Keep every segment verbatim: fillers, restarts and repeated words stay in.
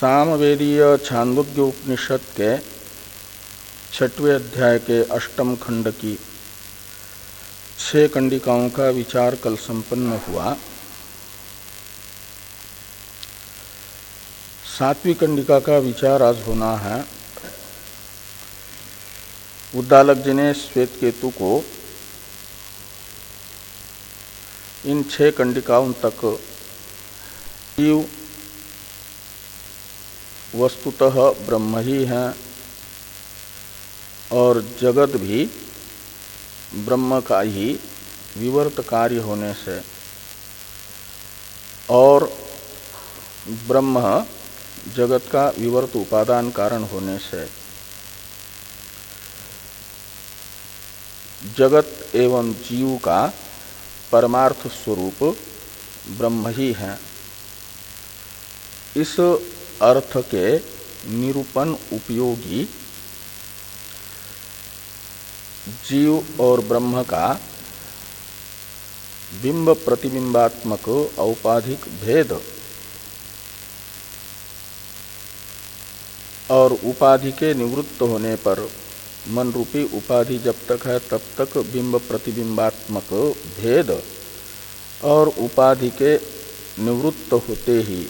सामवेदीय छांदोग्य उपनिषद के छठवें अध्याय के अष्टम खंड की छह कंडिकाओं का विचार कल संपन्न हुआ। सातवीं कंडिका का विचार आज होना है। उद्दालक जी ने श्वेत केतु को इन छह कंडिकाओं तक जीव वस्तुतः ब्रह्म ही है और जगत भी ब्रह्म का ही विवर्त कार्य होने से और ब्रह्म जगत का विवर्त उपादान कारण होने से जगत एवं जीव का परमार्थ स्वरूप ब्रह्म ही है। इस अर्थ के निरूपण उपयोगी जीव और ब्रह्म का बिंब प्रतिबिंबात्मक औपाधिक भेद और उपाधि के निवृत्त होने पर मन रूपी उपाधि जब तक है तब तक बिंब प्रतिबिंबात्मक भेद और उपाधि के निवृत्त होते ही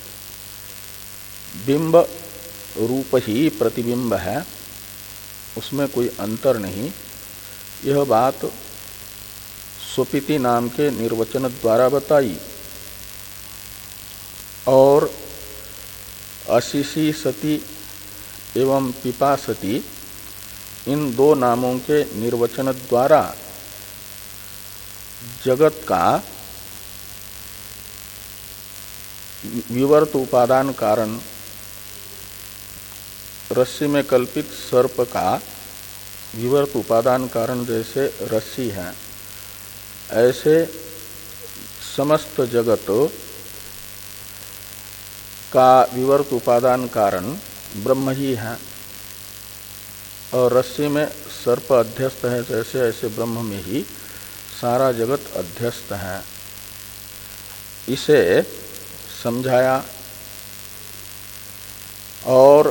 बिंब रूप ही प्रतिबिंब है, उसमें कोई अंतर नहीं। यह बात स्वपिति नाम के निर्वचन द्वारा बताई और अशिशी सती एवं पिपासती इन दो नामों के निर्वचन द्वारा जगत का विवर्त उपादान कारण रस्सी में कल्पित सर्प का विवर्त उपादान कारण जैसे रस्सी है, ऐसे समस्त जगत का विवर्त उपादान कारण ब्रह्म ही है और रस्सी में सर्प अध्यस्त है जैसे ऐसे ब्रह्म में ही सारा जगत अध्यस्त है। इसे समझाया और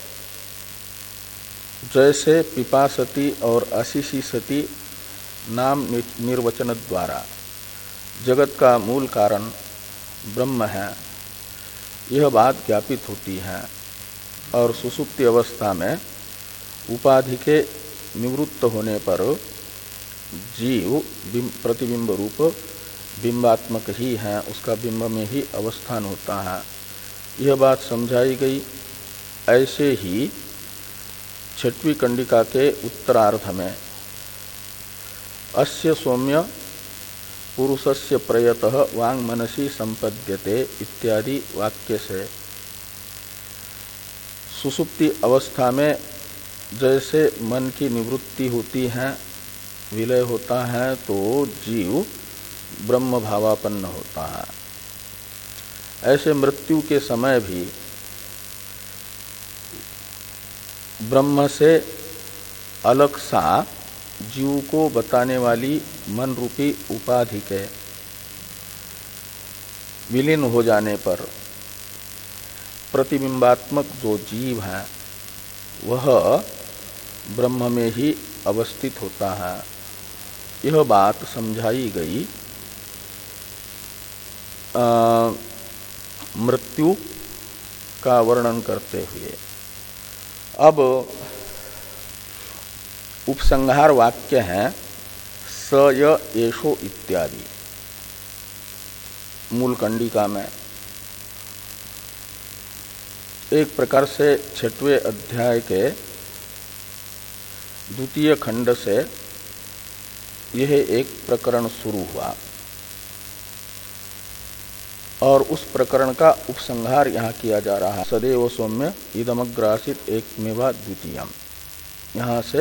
जैसे पिपासती और अशिशी सती नाम निर्वचन द्वारा जगत का मूल कारण ब्रह्म है, यह बात ज्ञापित होती है और सुसुप्ति अवस्था में उपाधि के निवृत्त होने पर जीव प्रतिबिंब रूप बिंबात्मक ही है, उसका बिंब में ही अवस्थान होता है, यह बात समझाई गई। ऐसे ही छठवीं कंडिका के उत्तरार्ध में अस्य सौम्य पुरुषस्य प्रयतः वांग मनसी संपद्यते इत्यादि वाक्य से सुसुप्ति अवस्था में जैसे मन की निवृत्ति होती है, विलय होता है, तो जीव ब्रह्म भावापन्न होता है। ऐसे मृत्यु के समय भी ब्रह्म से अलग सा जीव को बताने वाली मन रूपी उपाधि के विलीन हो जाने पर प्रतिबिंबात्मक जो जीव है वह ब्रह्म में ही अवस्थित होता है। यह बात समझाई गई आ, मृत्यु का वर्णन करते हुए। अब उपसंहार वाक्य है स य एषो इत्यादि मूल कंडिका में। एक प्रकार से छठवें अध्याय के द्वितीय खंड से यह एक प्रकरण शुरू हुआ और उस प्रकरण का उपसंहार यहाँ किया जा रहा है। सदैव सौम्य इदमग्रासित एकमेवा द्वितीयम, यहाँ से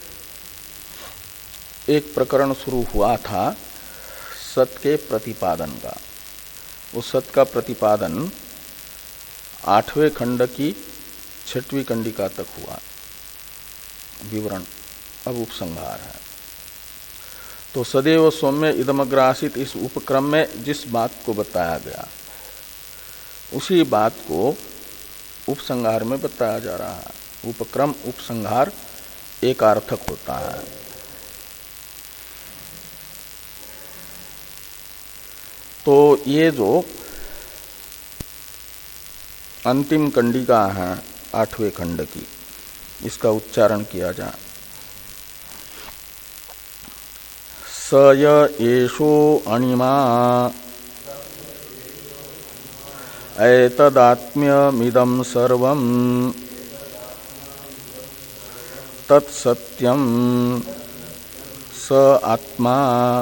एक प्रकरण शुरू हुआ था सत के प्रतिपादन का। उस सत का प्रतिपादन आठवें खंड की छठवीं कंडिका तक हुआ विवरण। अब उपसंहार है। तो सदैव सौम्य इदमग्रासित इस उपक्रम में जिस बात को बताया गया उसी बात को उपसंहार में बताया जा रहा है। उपक्रम उपसंहार एकार्थक होता है। तो ये जो अंतिम कंडिका है आठवें खंड की, इसका उच्चारण किया जाए। स य एषो अणिमा एतदात्म्यमिदं सर्वं तत्सत्यं स आत्मा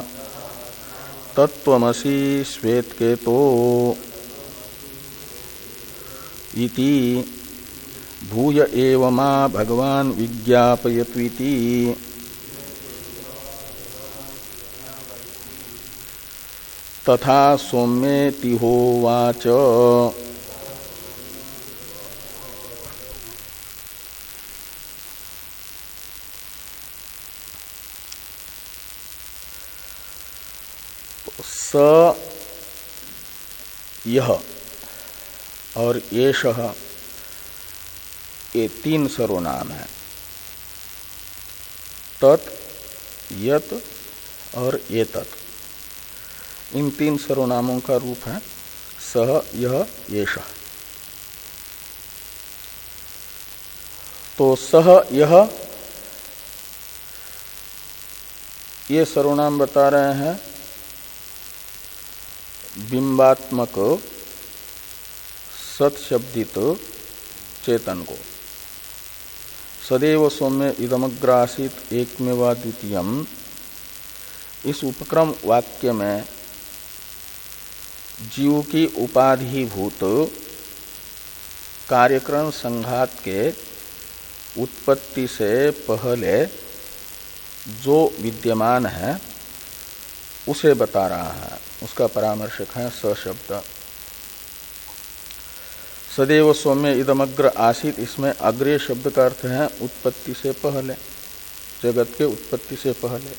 तत्त्वमसि श्वेतकेतो इति भूय एव मा भगवान् विज्ञापयत्विति। तथा सौम्येति होवाच। स यह और येषः ये तीन सर्वनाम है। तत्, यत और एतत्, इन तीन सर्वनामों का रूप है सह, यह, येषः। तो सह, यह, ये सर्वनाम बता रहे हैं बिंबात्मक सत्शब्दित चेतन को। सदैव सौम्य इदमग्र आसीत एकमेवा द्वितीयम्, इस उपक्रम वाक्य में जीव की उपाधिभूत कार्यक्रम संघात के उत्पत्ति से पहले जो विद्यमान है उसे बता रहा है, उसका परामर्शक है स शब्द। सदैव सौम्य इदमग्र आसीत, इसमें अग्रे शब्द का अर्थ है उत्पत्ति से पहले, जगत के उत्पत्ति से पहले।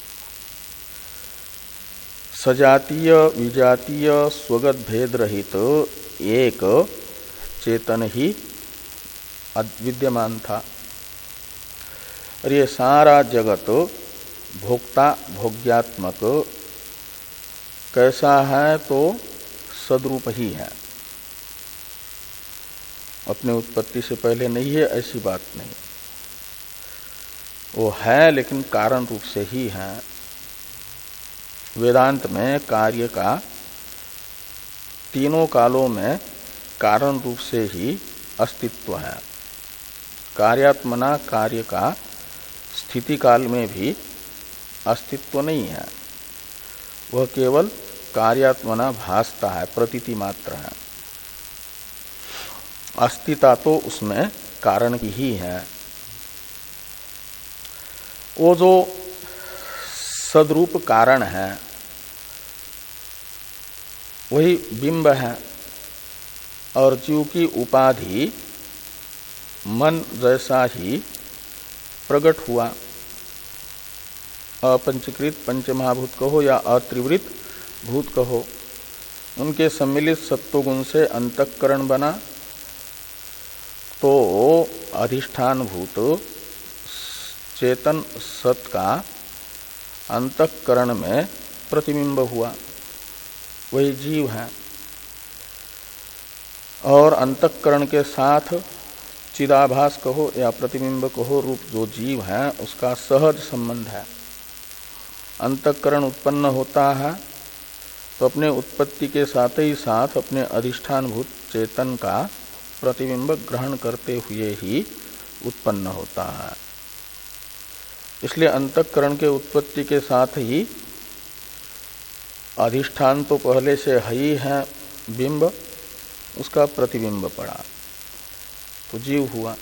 सजातीय विजातीय स्वगत भेद रहित एक चेतन ही विद्यमान था। और ये सारा जगत भोक्ता भोग्यात्मक कैसा है तो सद्रूप ही है, अपने उत्पत्ति से पहले नहीं है ऐसी बात नहीं, वो है लेकिन कारण रूप से ही है। वेदांत में कार्य का तीनों कालों में कारण रूप से ही अस्तित्व है। कार्यात्मना कार्य का स्थिति काल में भी अस्तित्व नहीं है, वह केवल कार्यात्मना भासता है, प्रतीति मात्र है। अस्तित्व तो उसमें कारण की ही है। वो जो सद्रूप कारण है वही बिंब है, और जीव की उपाधि मन जैसा ही प्रकट हुआ। अपंचकृत पंचमहाभूत कहो या अत्रिवृत भूत कहो, उनके सम्मिलित सत्वगुण से अंतःकरण बना तो अधिष्ठान भूत चेतन सत का अंतःकरण में प्रतिबिंब हुआ, वही जीव है। और अंतःकरण के साथ चिदाभास कहो या प्रतिबिंब कहो, रूप जो जीव है उसका सहज संबंध है। अंतःकरण उत्पन्न होता है तो अपने उत्पत्ति के साथ ही साथ अपने अधिष्ठान भूत चेतन का प्रतिबिंब ग्रहण करते हुए ही उत्पन्न होता है। इसलिए अंतःकरण के उत्पत्ति के साथ ही अधिष्ठान तो पहले से ही है बिंब, उसका प्रतिबिंब पड़ा तो जीव हुआ।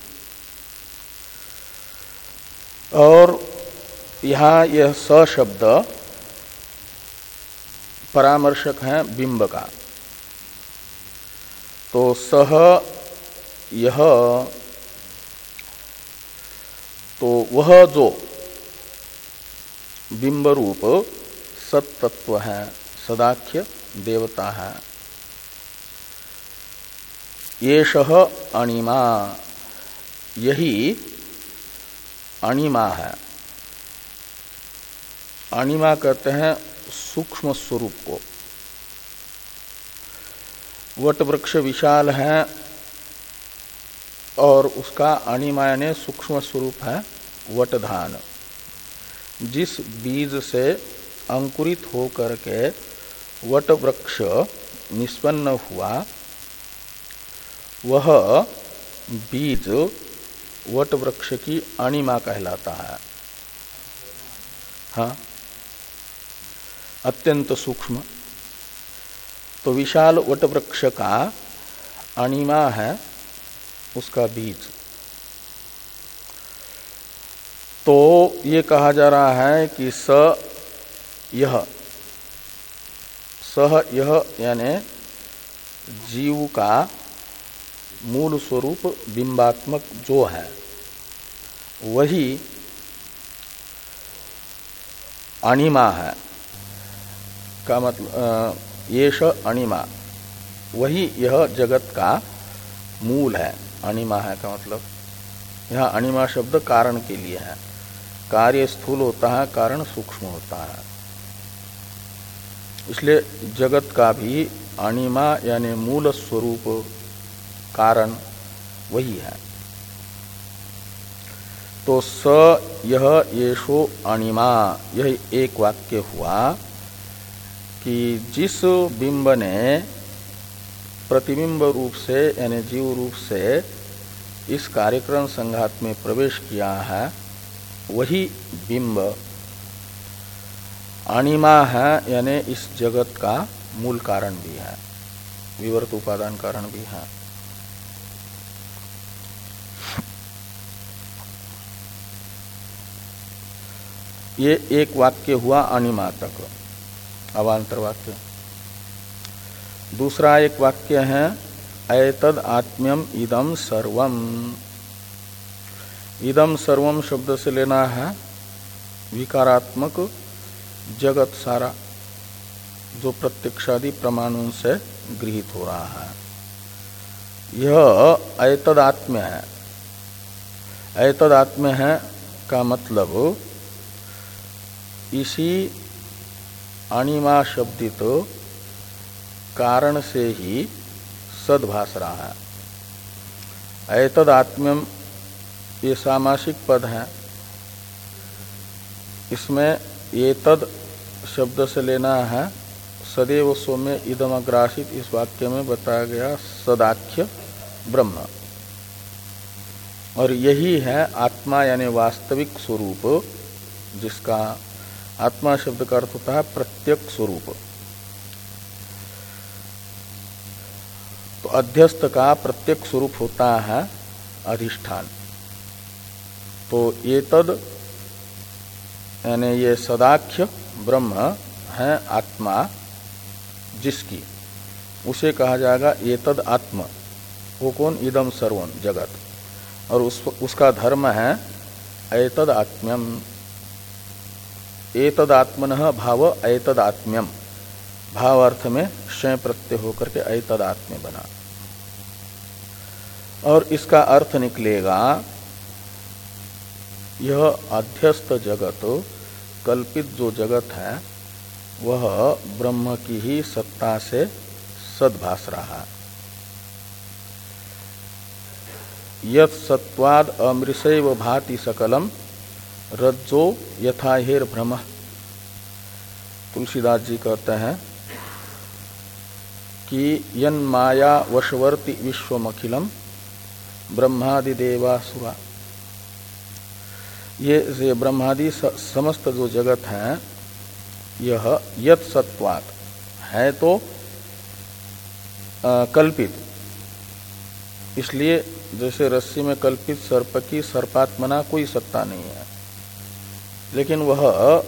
और यहाँ यह स शब्द परामर्शक है बिंब का। तो सह यह, तो वह जो बिंब रूप सत्तत्व है, सदाख्य देवता है, येषः अणिमा, यही अणिमा है। अणिमा कहते हैं सूक्ष्म स्वरूप को। वट वृक्ष विशाल है और उसका अणिमा यानी सूक्ष्म स्वरूप है वटधान। जिस बीज से अंकुरित होकर के वट वृक्ष निष्पन्न हुआ, वह बीज वट वृक्ष की अणिमा कहलाता है। हाँ, अत्यंत सूक्ष्म। तो विशाल वट वृक्ष का अणिमा है उसका बीज। तो ये कहा जा रहा है कि स यह, सह यह यानी जीव का मूल स्वरूप बिंबात्मक जो है वही अणिमा है का मतलब, येष अणिमा, वही यह जगत का मूल है। अणिमा है का मतलब यह अणिमा शब्द कारण के लिए है। कार्य स्थूल होता है, कारण सूक्ष्म होता है। इसलिए जगत का भी अणिमा यानी मूल स्वरूप कारण वही है। तो स यह येषो अणिमा, यह एक वाक्य हुआ कि जिस बिंब ने प्रतिबिंब रूप से यानी जीव रूप से इस कार्यक्रम संघात में प्रवेश किया है, वही बिंब अणिमा है यानी इस जगत का मूल कारण भी है, विवर्त उपादान कारण भी है। ये एक वाक्य हुआ अणिमा तक, अवांतर वाक्य। दूसरा एक वाक्य है एतद आत्म्यम इदम सर्वम। इदम सर्वम शब्द से लेना है विकारात्मक जगत सारा, जो प्रत्यक्षादि प्रमाणों से गृहीत हो रहा है। यह एतद आत्म्य है। एतद आत्म्य है का मतलब इसी अणिमा शब्दित कारण से ही सद्भास रहा है। एतद आत्म्यम ये सामासिक पद है। इसमें एतद शब्द से लेना है सदैव सौम्य इदम अग्रासित, इस वाक्य में बताया गया सदाख्य ब्रह्म, और यही है आत्मा यानी वास्तविक स्वरूप, जिसका आत्मा शब्द का अर्थ होता है प्रत्यक्ष स्वरूप। तो अध्यस्त का प्रत्यक्ष स्वरूप होता है अधिष्ठान। तो ये तद यानी ये सदाख्य ब्रह्म है आत्मा जिसकी, उसे कहा जाएगा ये तद आत्मा। वो कौन? इदम सर्वम जगत। और उस, उसका धर्म है एतद आत्म्यम। एतद आत्मनः भाव एतद आत्म्यम, भाव अर्थ में शय प्रत्यय होकर के एतद आत्म्य बना। और इसका अर्थ निकलेगा यह अध्यस्त जगत, कल्पित जो जगत है, वह ब्रह्म की ही सत्ता से सद्भास रहा। यत् सत्वाद अमृषैव भाति सकलम रज्जो यथा हेर भ्रम। तुलसीदास जी कहते हैं कि यन माया वशवर्ती विश्वमखिलम ब्रह्मादि देवासुरा। ये ब्रह्मादि समस्त जो जगत है, यह यत् सत्वात् है तो आ, कल्पित। इसलिए जैसे रस्सी में कल्पित सर्प की सर्पात्मना कोई सत्ता नहीं है, लेकिन वह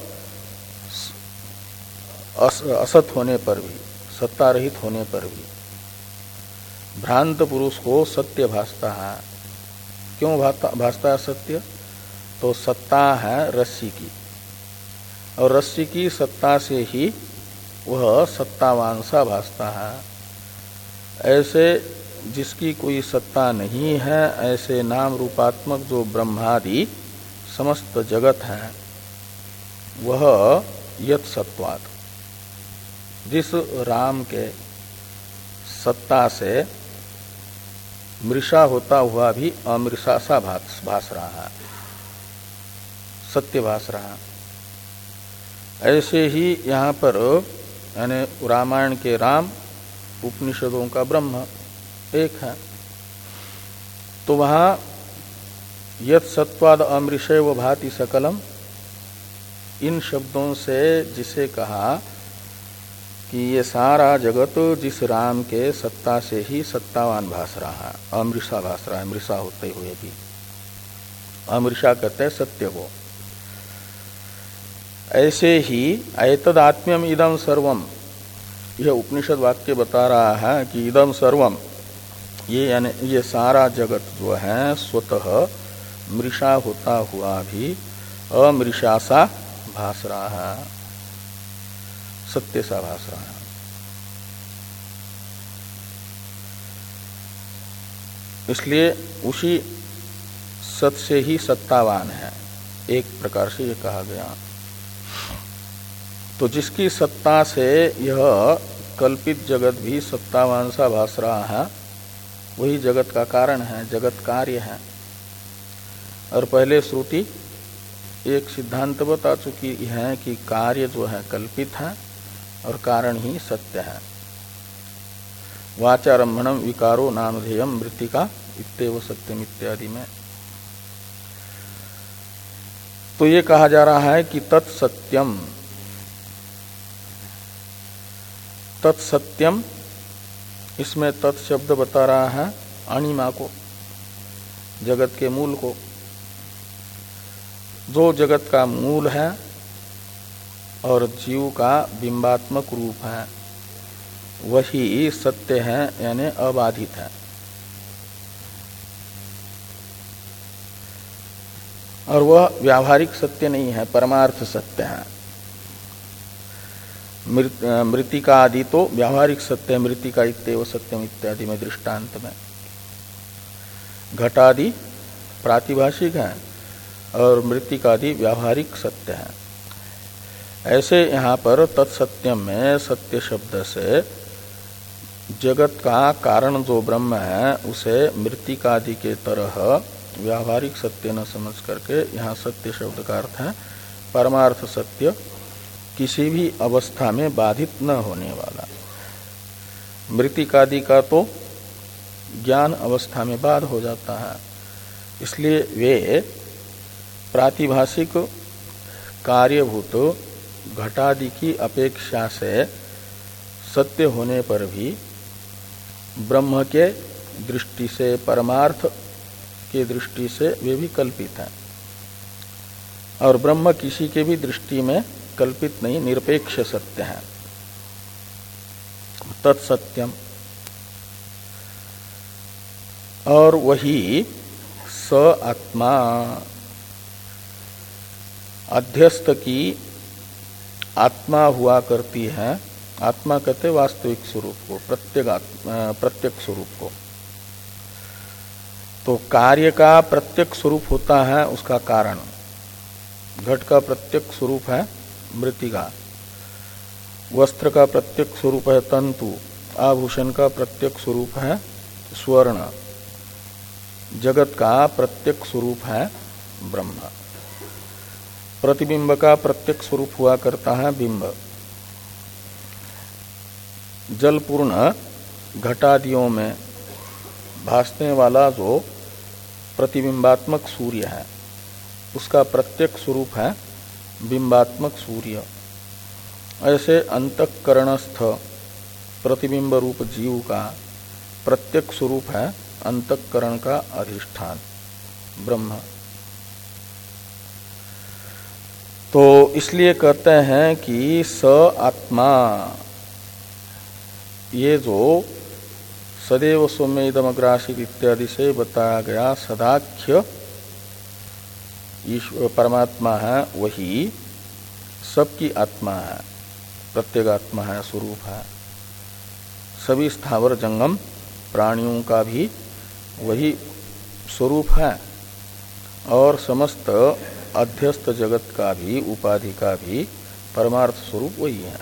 असत होने पर भी, सत्ता रहित होने पर भी भ्रांत पुरुष को सत्य भासता है। क्यों भासता है सत्य? तो सत्ता है रस्सी की, और रस्सी की सत्ता से ही वह सत्तावान सा भासता है। ऐसे जिसकी कोई सत्ता नहीं है ऐसे नाम रूपात्मक जो ब्रह्मादि समस्त जगत है वह यत सत्वात्, जिस राम के सत्ता से मृषा होता हुआ भी अमृषा सा भास, भास रहा है, सत्य भास रहा। ऐसे ही यहाँ पर यानी रामायण के राम, उपनिषदों का ब्रह्म एक है। तो वहाँ यत सत्वाद अमृषय व भाति सकलम, इन शब्दों से जिसे कहा कि ये सारा जगत जिस राम के सत्ता से ही सत्तावान भास रहा है, अमृषा भास रहा है, मृषा होते हुए भी। अमृषा कहते हैं सत्य को। ऐसे ही एतदात्म्यम इदम सर्वम, यह उपनिषद वाक्य बता रहा है कि इदम सर्वम, ये यानी ये सारा जगत जो है स्वतः मृषा होता हुआ भी अमृषा सा भास रहा है, सत्य सा भास रहा है। इसलिए उसी सत से ही सत्तावान है, एक प्रकार से ये कहा गया। तो जिसकी सत्ता से यह कल्पित जगत भी सत्तावान सा भास रहा है वही जगत का कारण है, जगत कार्य है। और पहले श्रुति एक सिद्धांत बता चुकी है कि कार्य जो है कल्पित है और कारण ही सत्य है। वाचारंभणम विकारो नामधेयम मृत्तिका इत्येव सत्यम इत्यादि में। तो ये कहा जा रहा है कि तत्सत्यम, तत्सत्यम, इसमें तत् शब्द बता रहा है अणिमा को, जगत के मूल को। जो जगत का मूल है और जीव का बिंबात्मक रूप है वही सत्य है, यानी अबाधित है। और वह व्यावहारिक सत्य नहीं है, परमार्थ सत्य है। मृत्तिका आदि तो व्यावहारिक सत्य है, मृत्तिका इत्येव सत्यम इत्यादि में दृष्टांत में। घटादि प्रातिभाषिक है और मृत्तिकादि व्यावहारिक सत्य है। ऐसे यहाँ पर तत्सत्यम में सत्य शब्द से जगत का कारण जो ब्रह्म है उसे मृत्तिकादि के तरह व्यावहारिक सत्य न समझ करके यहाँ सत्य शब्द का अर्थ है परमार्थ सत्य, किसी भी अवस्था में बाधित न होने वाला। मृत्तिकादि का तो ज्ञान अवस्था में बाध हो जाता है, इसलिए वे प्रातिभाषिक कार्यभूत घटादि की अपेक्षा से सत्य होने पर भी ब्रह्म के दृष्टि से, परमार्थ के दृष्टि से वे भी कल्पित हैं। और ब्रह्म किसी के भी दृष्टि में कल्पित नहीं, निरपेक्ष सत्य है। तत्सत्यम, और वही स आत्मा, अध्यस्त की आत्मा हुआ करती है। आत्मा कहते वास्तविक स्वरूप को, प्रत्येक प्रत्यक्ष स्वरूप को। तो कार्य का प्रत्यक्ष स्वरूप होता है उसका कारण। घट का प्रत्यक्ष स्वरूप है मृत्तिका, वस्त्र का प्रत्यक्ष स्वरूप है तंतु, आभूषण का प्रत्यक्ष स्वरूप है स्वर्ण, जगत का प्रत्यक्ष स्वरूप है ब्रह्म। प्रतिबिंब का प्रत्यक्ष स्वरूप हुआ करता है बिंब। जलपूर्ण घटादियों में भासने वाला जो प्रतिबिंबात्मक सूर्य है उसका प्रत्यक्ष स्वरूप है बिंबात्मक सूर्य। ऐसे अंतःकरणस्थ प्रतिबिंब रूप जीव का प्रत्यक्ष स्वरूप है अंतःकरण का अधिष्ठान ब्रह्म। तो इसलिए कहते हैं कि स आत्मा, ये जो सदैव सौम्य इदमग्रासित इत्यादि से बताया गया सदाख्य ईश्वर परमात्मा है, वही सबकी आत्मा है, प्रत्येगात्मा है, स्वरूप है। सभी स्थावर जंगम प्राणियों का भी वही स्वरूप है और समस्त अध्यस्त जगत का भी, उपाधि का भी परमार्थ स्वरूप वही है।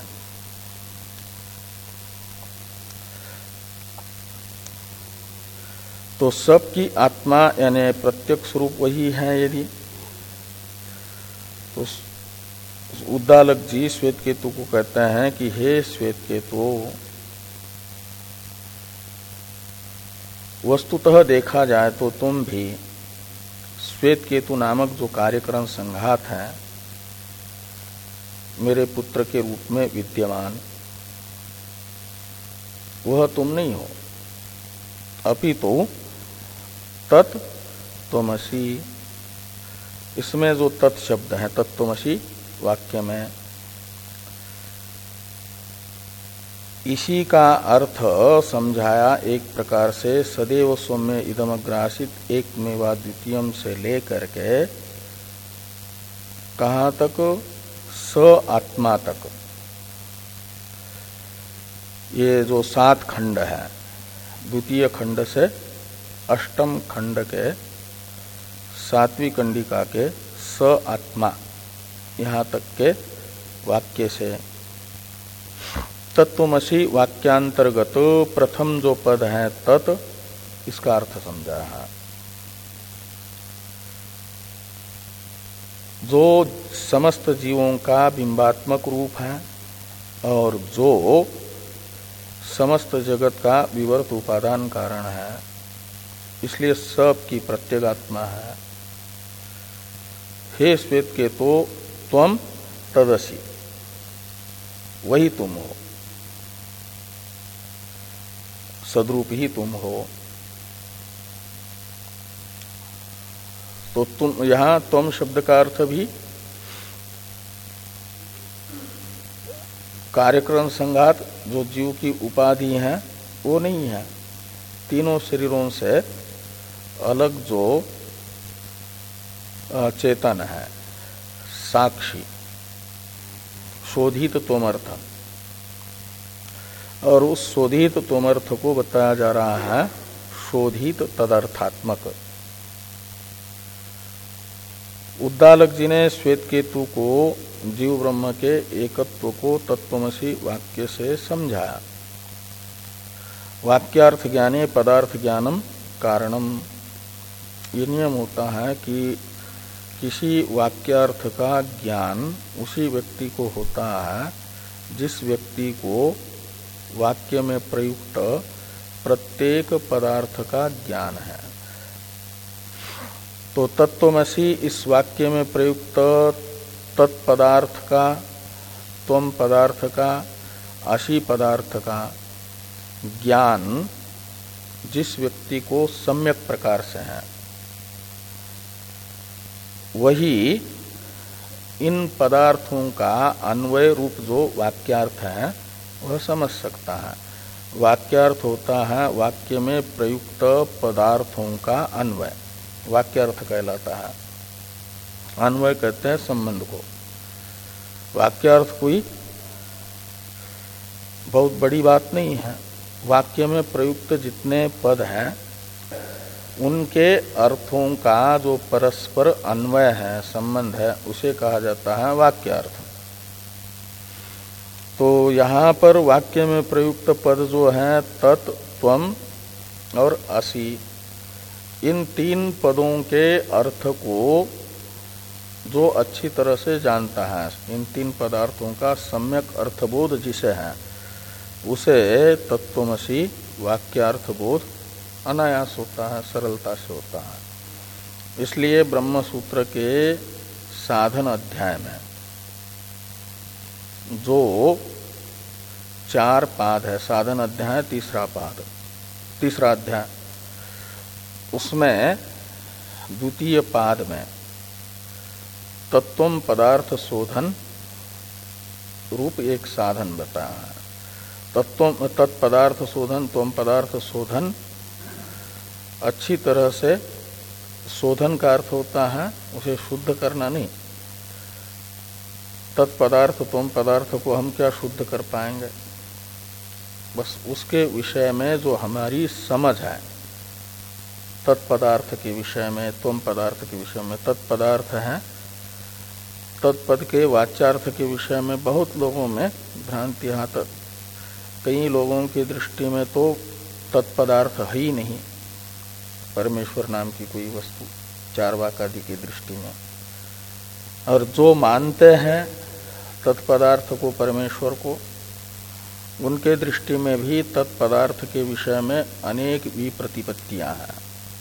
तो सबकी आत्मा यानी प्रत्यक्ष स्वरूप वही है। यदि तो उद्दालक जी श्वेत केतु को कहते हैं कि हे श्वेत केतु, वस्तुतः देखा जाए तो तुम भी श्वेत केतु नामक जो कार्यकरण संघात है मेरे पुत्र के रूप में विद्यमान, वह तुम नहीं हो, अपितु तत् त्वमसि। इसमें जो तत् शब्द है तत्त्वमसि वाक्य में, इसी का अर्थ समझाया एक प्रकार से सदैव सौम्य इदमग्रासित एक मेवा द्वितीयम से लेकर के कहाँ तक, स आत्मा तक। ये जो सात खंड है, द्वितीय खंड से अष्टम खंड के सातवीं कंडिका के स आत्मा यहाँ तक के वाक्य से तत्वमसि वाक्यांतर्गत प्रथम जो पद है तत्, इसका अर्थ समझा है। जो समस्त जीवों का बिंबात्मक रूप है और जो समस्त जगत का विवर्त उपादान कारण है, इसलिए सब की प्रत्यगात्मा है। हे श्वेत के तो त्वम तदसि, वही तुम हो, सद्रूप ही तुम हो। तो तुम यहां त्वम शब्द का अर्थ भी कार्यक्रम संघात जो जीव की उपाधि है वो नहीं है, तीनों शरीरों से अलग जो चेतन है, साक्षी, शोधित त्वमर्थ। और उस शोधित त्वमर्थ को बताया जा रहा है शोधित तदर्थात्मक। उद्दालक जी ने श्वेत केतु को जीव ब्रह्म के एकत्व को तत्वमसि वाक्य से समझाया। वाक्यार्थ ज्ञाने पदार्थ ज्ञानम कारणम। ये नियम होता है कि किसी वाक्यार्थ का ज्ञान उसी व्यक्ति को होता है जिस व्यक्ति को वाक्य में प्रयुक्त प्रत्येक पदार्थ का ज्ञान है। तो तत्वमसि इस वाक्य में प्रयुक्त तत्पदार्थ का, त्वम पदार्थ का, असी पदार्थ का ज्ञान जिस व्यक्ति को सम्यक प्रकार से है, वही इन पदार्थों का अन्वय रूप जो वाक्यार्थ है वह समझ सकता है। वाक्यार्थ होता है वाक्य में प्रयुक्त पदार्थों का अन्वय, वाक्यार्थ कहलाता है। अन्वय कहते हैं संबंध को। वाक्यार्थ कोई बहुत बड़ी बात नहीं है। वाक्य में प्रयुक्त जितने पद हैं उनके अर्थों का जो परस्पर अन्वय है, संबंध है, उसे कहा जाता है वाक्यार्थ। तो यहाँ पर वाक्य में प्रयुक्त पद जो है तत्, त्वम और असि, इन तीन पदों के अर्थ को जो अच्छी तरह से जानता है, इन तीन पदार्थों का सम्यक अर्थबोध जिसे है, उसे तत्वमसि वाक्यार्थबोध अनायास होता है, सरलता से होता है। इसलिए ब्रह्म सूत्र के साधन अध्याय में जो चार पाद है, साधन अध्याय तीसरा पाद, तीसरा अध्याय, उसमें द्वितीय पाद में तत्वम पदार्थ शोधन रूप एक साधन बताया है। तत्व तत्पदार्थ शोधन, त्वम पदार्थ शोधन, अच्छी तरह से शोधन का अर्थ होता है उसे शुद्ध करना नहीं। तत्पदार्थ त्वम पदार्थ को हम क्या शुद्ध कर पाएंगे? बस उसके विषय में जो हमारी समझ है, तत्पदार्थ के विषय में, त्वम पदार्थ के विषय में, तत्पदार्थ है, तत्पद के वाच्यार्थ के विषय में बहुत लोगों में भ्रांति। यहाँ तक कई लोगों की दृष्टि में तो तत्पदार्थ है ही नहीं परमेश्वर नाम की कोई वस्तु, चार्वाक आदि की दृष्टि में। और जो मानते हैं तत्पदार्थ को, परमेश्वर को, उनके दृष्टि में भी तत्पदार्थ के विषय में अनेक विप्रतिपत्तियां हैं,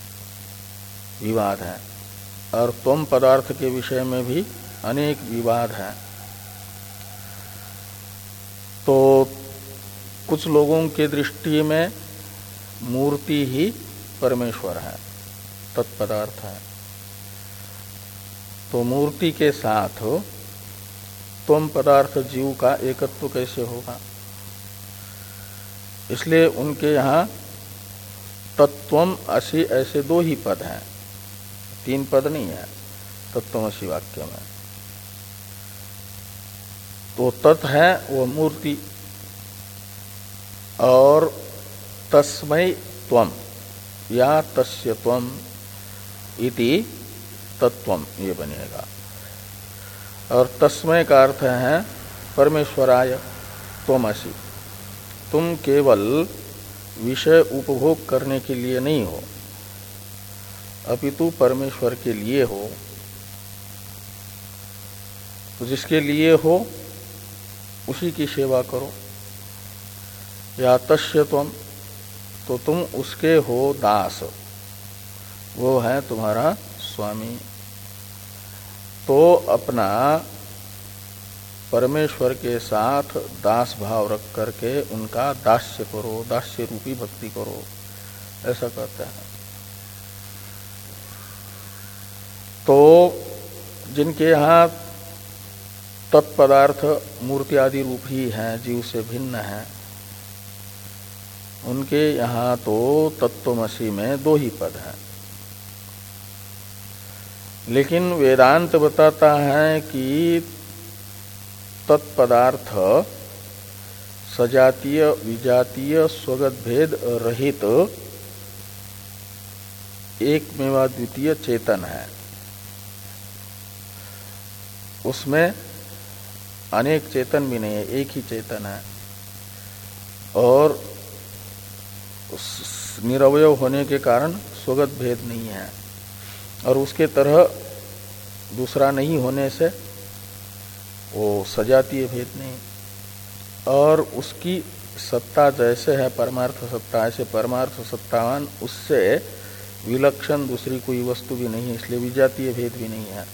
विवाद हैं। और त्वम पदार्थ के विषय में भी अनेक विवाद हैं। तो कुछ लोगों के दृष्टि में मूर्ति ही परमेश्वर है, तत्पदार्थ है। तो मूर्ति के साथ त्वम पदार्थ जीव का एकत्व कैसे होगा? इसलिए उनके यहाँ तत्वम असि ऐसे दो ही पद हैं, तीन पद नहीं है तत्वमसि वाक्य में। तो तत् है वो मूर्ति, और तस्मै त्वम या तस्य त्वम इति तत्वम ये बनेगा। और तस्मै का अर्थ है परमेश्वराय त्वमसि। तुम केवल विषय उपभोग करने के लिए नहीं हो, अपितु परमेश्वर के लिए हो। तो जिसके लिए हो उसी की सेवा करो। या तस्य त्वम, तो तुम उसके हो दास, वो है तुम्हारा स्वामी। तो अपना परमेश्वर के साथ दास भाव रख करके उनका दास्य करो, दास्य रूपी भक्ति करो, ऐसा कहते हैं। तो जिनके यहाँ तत्पदार्थ मूर्ति आदि रूप ही हैं, जीव से भिन्न है, उनके यहाँ तो तत्वमसि में दो ही पद हैं। लेकिन वेदांत बताता है कि तत्पदार्थ सजातीय विजातीय स्वगत भेद रहित एकमेवा द्वितीय चेतन है। उसमें अनेक चेतन भी नहीं है, एक ही चेतन है। और निरवय होने के कारण स्वगत भेद नहीं है, और उसके तरह दूसरा नहीं होने से वो सजातीय भेद नहीं। और उसकी सत्ता जैसे है परमार्थ सत्ता, ऐसे परमार्थ सत्तावान उससे विलक्षण दूसरी कोई वस्तु भी नहीं, इसलिए विजातीय भेद भी नहीं है।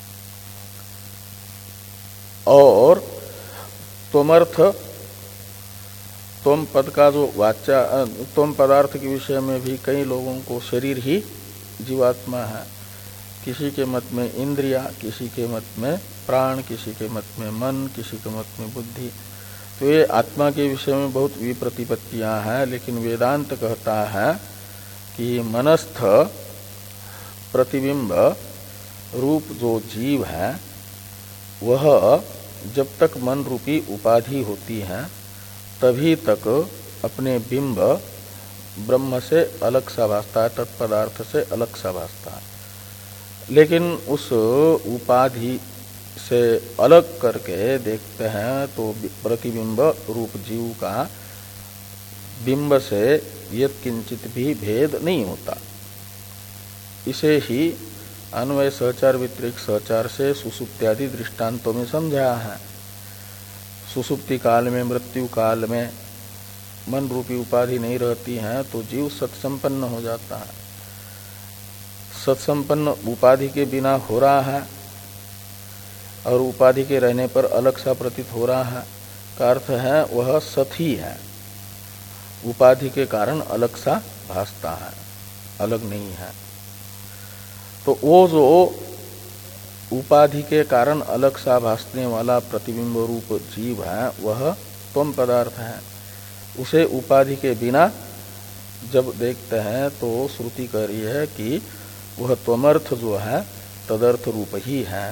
और त्वमर्थ त्वम पद का जो वाचा, त्वम पदार्थ के विषय में भी कई लोगों को शरीर ही जीवात्मा है। किसी के मत में इंद्रिया, किसी के मत में प्राण, किसी के मत में मन, किसी के मत में बुद्धि। तो ये आत्मा के विषय में बहुत विप्रतिपत्तियां हैं। लेकिन वेदांत कहता है कि मनस्थ प्रतिबिंब रूप जो जीव है वह जब तक मन रूपी उपाधि होती है तभी तक अपने बिंब ब्रह्म से अलग सा भासता है, तत्पदार्थ से अलग सा भासता है। लेकिन उस उपाधि से अलग करके देखते हैं तो प्रतिबिंब रूप जीव का बिंब से यत् किंचित भी भेद नहीं होता। इसे ही अन्वय सहचार व्यतिरिक्त सहचार से सुसुप्त्यादि दृष्टांतों में समझा है। सुसुप्ति काल में, मृत्यु काल में मन रूपी उपाधि नहीं रहती है तो जीव सत्संपन्न हो जाता है। सत्संपन्न उपाधि के बिना हो रहा है और उपाधि के रहने पर अलग सा प्रतीत हो रहा है, का अर्थ है वह सत ही है, उपाधि के कारण अलग सा भासता है, अलग नहीं है। तो वो जो उपाधि के कारण अलग सा भासने वाला प्रतिबिंब रूप जीव है वह त्वम पदार्थ है। उसे उपाधि के बिना जब देखते हैं तो श्रुति कह रही है कि वह त्वमर्थ जो है तदर्थ रूप ही है।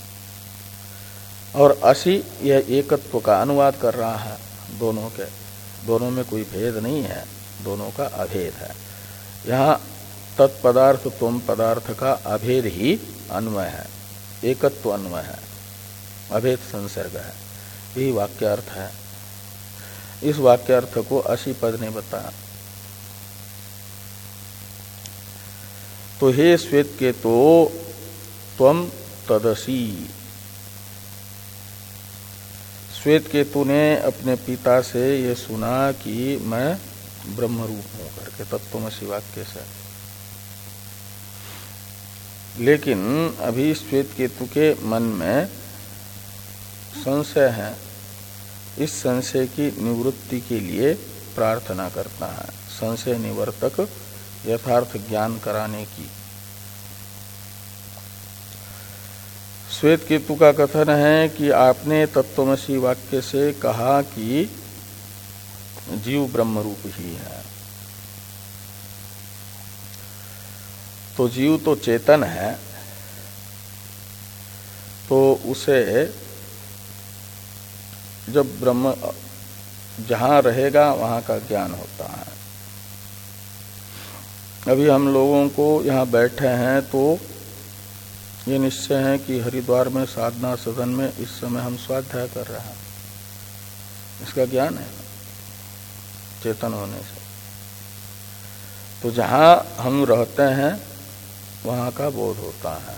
और असि यह एकत्व का अनुवाद कर रहा है दोनों के, दोनों में कोई भेद नहीं है, दोनों का अभेद है। यहाँ तत्पदार्थ त्वम पदार्थ का अभेद ही अन्वय है, एकत्व अन्वय है, अभेद संसर्ग है, यही वाक्यार्थ है। इस वाक्यार्थ को असी पद ने बताया। तो हे श्वेत के तो त्वम तदसी, श्वेत केतु ने अपने पिता से ये सुना कि मैं ब्रह्म रूप हूं करके, तत्त्वमसि वाक्य से। लेकिन अभी श्वेत केतु के मन में संशय है, इस संशय की निवृत्ति के लिए प्रार्थना करता है, संशय निवर्तक यथार्थ ज्ञान कराने की। श्वेत केतु का कथन है कि आपने तत्त्वमसि वाक्य से कहा कि जीव ब्रह्म रूप ही है, तो जीव तो चेतन है, तो उसे जब ब्रह्म जहां रहेगा वहां का ज्ञान होता है। अभी हम लोगों को यहाँ बैठे हैं तो ये निश्चय है कि हरिद्वार में साधना सदन में इस समय हम स्वाध्याय कर रहे हैं, इसका ज्ञान है चेतन होने से। तो जहां हम रहते हैं वहां का बोध होता है।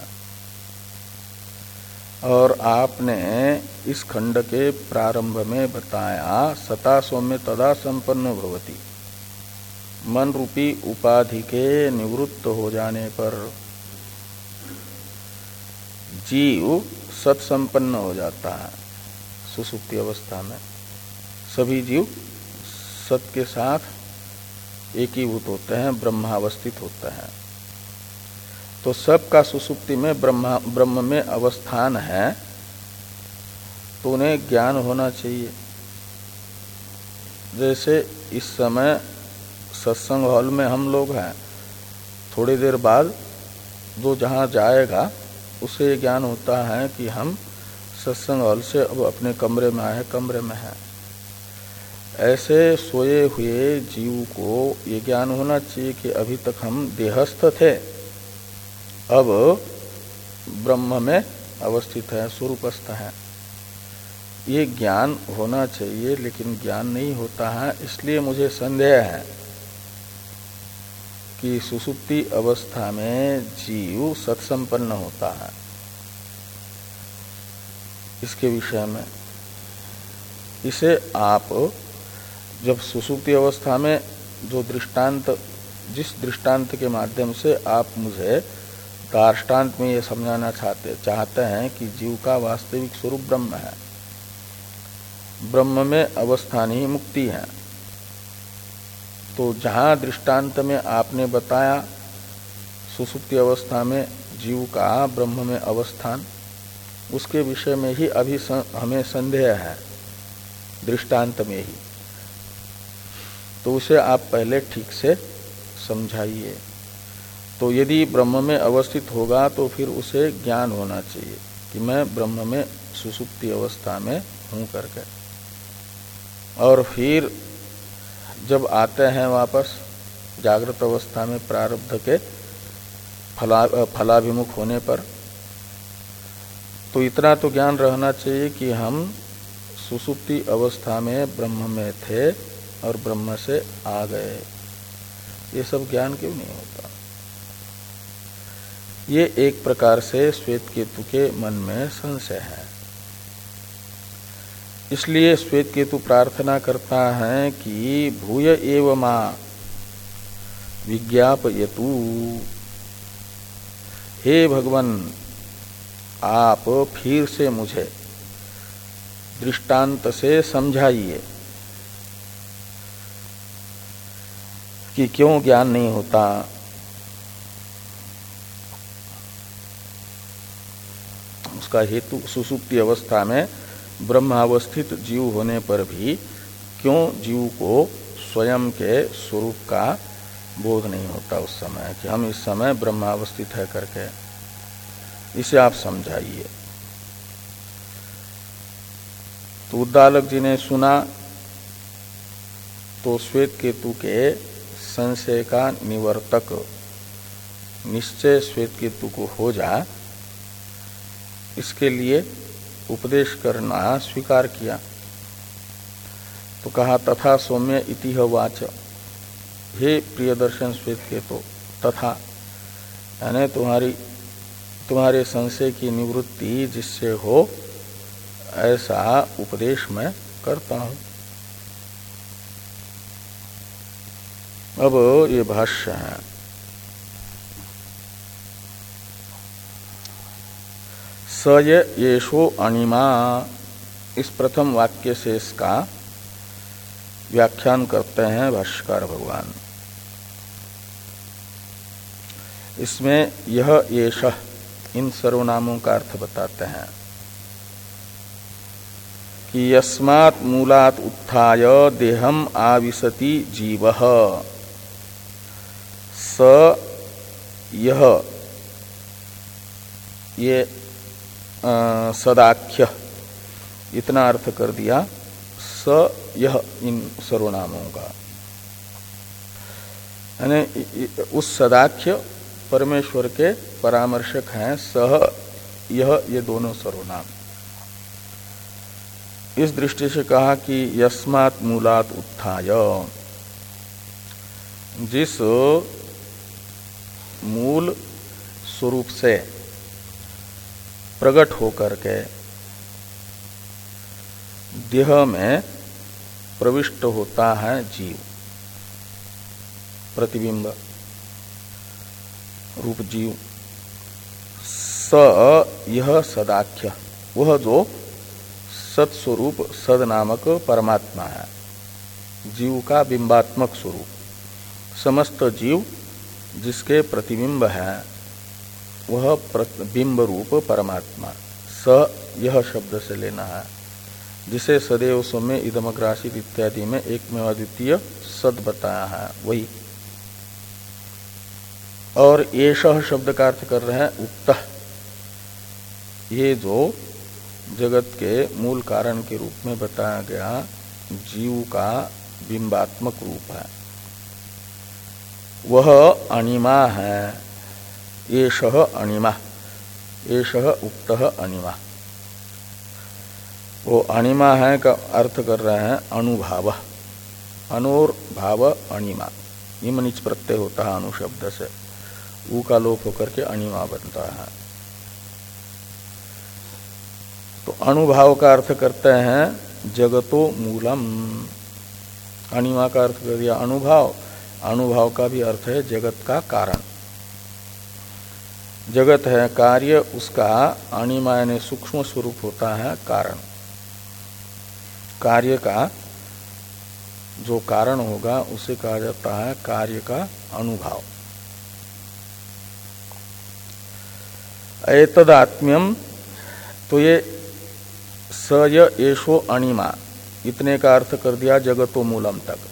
और आपने इस खंड के प्रारंभ में बताया सता सौम्य तदा संपन्न भवति, मन रूपी उपाधि के निवृत्त हो जाने पर जीव सत्संपन्न हो जाता है। सुसुप्ति अवस्था में सभी जीव सत के साथ एकीभूत होते हैं, ब्रह्मावस्थित होते हैं। तो सबका सुसुप्ति में ब्रह्मा ब्रह्म में अवस्थान है, तो उन्हें ज्ञान होना चाहिए। जैसे इस समय सत्संग हॉल में हम लोग हैं, थोड़ी देर बाद जो जहाँ जाएगा उसे ज्ञान होता है कि हम सत्संग हॉल से अब अपने कमरे में आए, कमरे में हैं। ऐसे सोए हुए जीव को ये ज्ञान होना चाहिए कि अभी तक हम देहस्थ थे, अब ब्रह्म में अवस्थित है, स्वरूपस्थ है। ये ज्ञान होना चाहिए, लेकिन ज्ञान नहीं होता है। इसलिए मुझे संदेह है कि सुसुप्ति अवस्था में जीव सत्संपन्न होता है। इसके विषय में इसे आप जब सुसुप्ति अवस्था में जो दृष्टांत, जिस दृष्टांत के माध्यम से आप मुझे दार्ष्टान्त में ये समझाना चाहते चाहते हैं कि जीव का वास्तविक स्वरूप ब्रह्म है, ब्रह्म में अवस्थान ही मुक्ति है, तो जहाँ दृष्टांत में आपने बताया सुसुप्ति अवस्था में जीव का ब्रह्म में अवस्थान, उसके विषय में ही अभी हमें संदेह है, दृष्टांत में ही। तो उसे आप पहले ठीक से समझाइए। तो यदि ब्रह्म में अवस्थित होगा तो फिर उसे ज्ञान होना चाहिए कि मैं ब्रह्म में सुसुप्ति अवस्था में हूँ करके। और फिर जब आते हैं वापस जागृत अवस्था में प्रारब्ध के फला फलाभिमुख होने पर, तो इतना तो ज्ञान रहना चाहिए कि हम सुसुप्ति अवस्था में ब्रह्म में थे और ब्रह्म से आ गए। ये सब ज्ञान क्यों नहीं होता? ये एक प्रकार से श्वेत केतु के मन में संशय है। इसलिए श्वेत केतु प्रार्थना करता है कि भूय एव मां विज्ञापयतु, हे भगवान आप फिर से मुझे दृष्टांत से समझाइए कि क्यों ज्ञान नहीं होता। उसका हेतु सुसुप्ति अवस्था में ब्रह्मावस्थित जीव होने पर भी क्यों जीव को स्वयं के स्वरूप का बोध नहीं होता उस समय, कि हम इस समय ब्रह्मावस्थित है करके, इसे आप समझाइए। तो उद्दालक जी ने सुना तो श्वेत केतु के संशय का निवर्तक निश्चय श्वेत केतु को हो जा, इसके लिए उपदेश करना स्वीकार किया। तो कहा तथा सौम्य इति वाच, हे प्रियदर्शन श्वेत केतु, तथा यानी तुम्हारी तुम्हारे संशय की निवृत्ति जिससे हो ऐसा उपदेश मैं करता हूं। अब ये भाष्य है। स येषो अणिमा, इस प्रथम वाक्य से इसका व्याख्यान करते हैं भाष्यकार भगवान। इसमें यह येषः इन सर्वनामों का अर्थ बताते हैं कि यस्मात् मूलात् उत्थाय देहम आविशति जीवः, स यह, ये आ, सदाख्य इतना अर्थ कर दिया, स यह इन सर्वनामों का, यानी उस सदाख्य परमेश्वर के परामर्शक हैं। सह यह, ये दोनों सर्वनाम। इस दृष्टि से कहा कि यस्मात् मूलात् उत्थाय, जिस मूल स्वरूप से प्रकट होकर के देह में प्रविष्ट होता है जीव, प्रतिबिंब रूप जीव, स यह सदाख्य, वह जो सत्स्वरूप सद नामक परमात्मा है, जीव का बिंबात्मक स्वरूप, समस्त जीव जिसके प्रतिबिंब है वह बिंब रूप परमात्मा। स यह शब्द से लेना है, जिसे सदैव सौम्य इदमग्रासित इत्यादि में एकमेवाद्वितीय सद बताया है वही। और एषः शब्द का अर्थ कर रहे हैं उक्तः, ये जो जगत के मूल कारण के रूप में बताया गया जीव का बिंबात्मक रूप है, वह अणिमा है। एषः अणिमा, एषः उक्तः अणिमा, वो अणिमा है का अर्थ कर रहे हैं अणुभाव, अनोर भाव अणिमा, निम्निच प्रत्यय होता है अणु शब्द से, ऊ का लोप होकर के अणिमा बनता है। तो अणुभाव का अर्थ करते हैं जगतो मूलम, अणिमा का अर्थ कर दिया अणुभाव, अणुभाव का भी अर्थ है जगत का कारण। जगत है कार्य, उसका अणिमा यानी सूक्ष्म स्वरूप होता है कारण। कार्य का जो कारण होगा उसे कहा जाता है कार्य का अणुभाव। एतदात्म्यम, तो ये स य एषो अणिमा इतने का अर्थ कर दिया जगतो मूलम तक।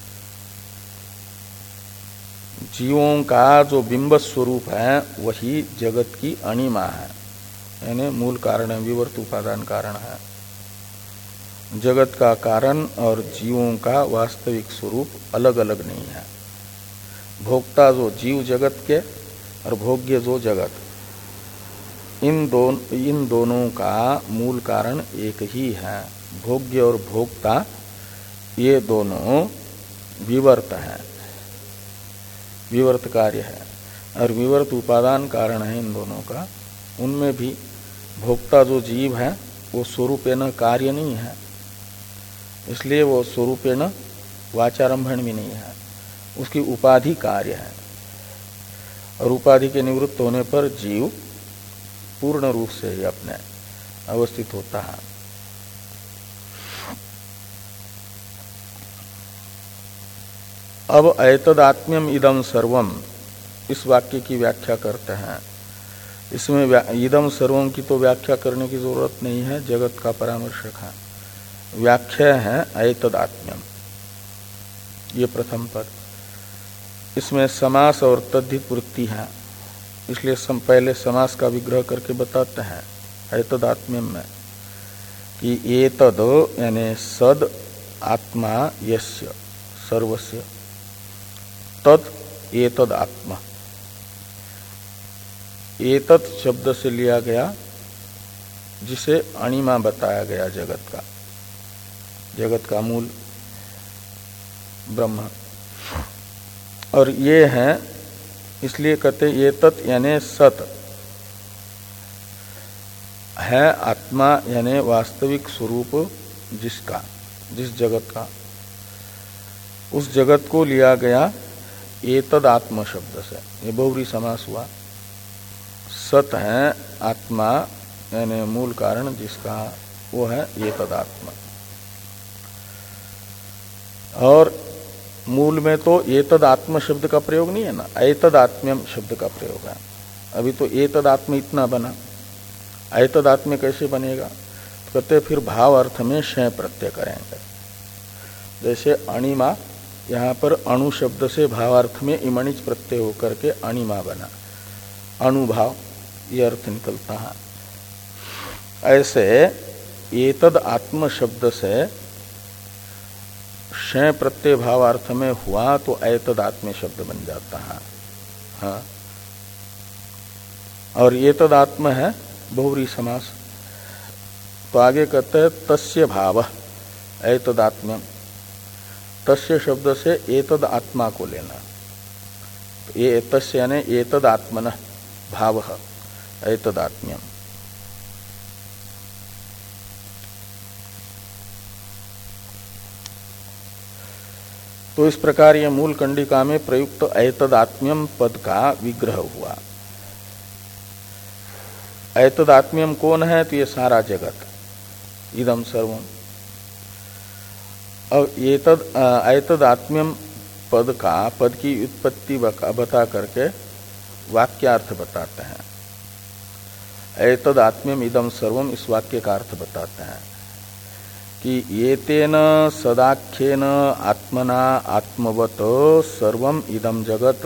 जीवों का जो बिंब स्वरूप है वही जगत की अणिमा है, यानी मूल कारण है, विवर्त उपादान कारण है। जगत का कारण और जीवों का वास्तविक स्वरूप अलग अलग नहीं है। भोक्ता जो जीव जगत के और भोग्य जो जगत, इन दोन इन दोनों का मूल कारण एक ही है। भोग्य और भोक्ता ये दोनों विवर्त हैं, विवर्त कार्य है और विवर्त उपादान कारण है इन दोनों का। उनमें भी भोक्ता जो जीव है वो स्वरूपेण कार्य नहीं है, इसलिए वो स्वरूपेण वाचारंभण भी नहीं है, उसकी उपाधि कार्य है। और उपाधि के निवृत्त होने पर जीव पूर्ण रूप से ही अपने अवस्थित होता है। अब एतदात्म्यम इदम सर्वम, इस वाक्य की व्याख्या करते हैं। इसमें इदम सर्वम की तो व्याख्या करने की जरूरत नहीं है, जगत का परामर्शक है। व्याख्या है एतदात्म्यम, ये प्रथम पद। इसमें समास और तद्धित वृत्ति है, इसलिए सम पहले समास का विग्रह करके बताते हैं एतदात्म्यम में कि एतद यानी सद आत्मा यस्य, सर्वस्य तद एतद आत्मा। एतत् शब्द से लिया गया जिसे अणिमा बताया गया जगत का, जगत का मूल ब्रह्म। और ये है इसलिए कहते ये तत् यानी सत है, आत्मा यानी वास्तविक स्वरूप जिसका, जिस जगत का, उस जगत को लिया गया एतद आत्म शब्द से। ये बहुव्रीहि समास हुआ। सत है आत्मा यानी मूल कारण जिसका, वो है एतद आत्मा। और मूल में तो एतद आत्म शब्द का प्रयोग नहीं है ना, एतद आत्म्यम शब्द का प्रयोग है। अभी तो एतद आत्म इतना बना, एतद आत्म कैसे बनेगा? तो कहते फिर भाव अर्थ में शय प्रत्यय करेंगे। जैसे अणिमा, यहाँ पर अणु शब्द से भावार्थ में इमणिच प्रत्यय होकर के अणिमा बना, अणुभाव ये अर्थ निकलता है। ऐसे एतद आत्म शब्द से शय प्रत्यय भावार्थ में हुआ तो एतद आत्म शब्द बन जाता है। हाँ, और एतद आत्म है बहुव्रीहि समास। तो आगे कहते हैं तस्य भाव एतद आत्म्यम। तस्य शब्द से एतद आत्मा को लेना, तो ये तस्य यानी एतद आत्मन भाव एतद आत्म्यम। तो इस प्रकार ये मूल कंडिका में प्रयुक्त एतद आत्म्यम पद का विग्रह हुआ। एतद आत्म्यम कौन है? तो ये सारा जगत, इदम सर्वम। अब एतद एतद आत्म्यम पद का, पद की उत्पत्ति बता करके वाक्यार्थ बताते हैं। एतद आत्म्यम इदम सर्वम, इस वाक्य का अर्थ बताते हैं कि एतेन सदाख्येन आत्मना आत्मवत सर्वम इदम जगत।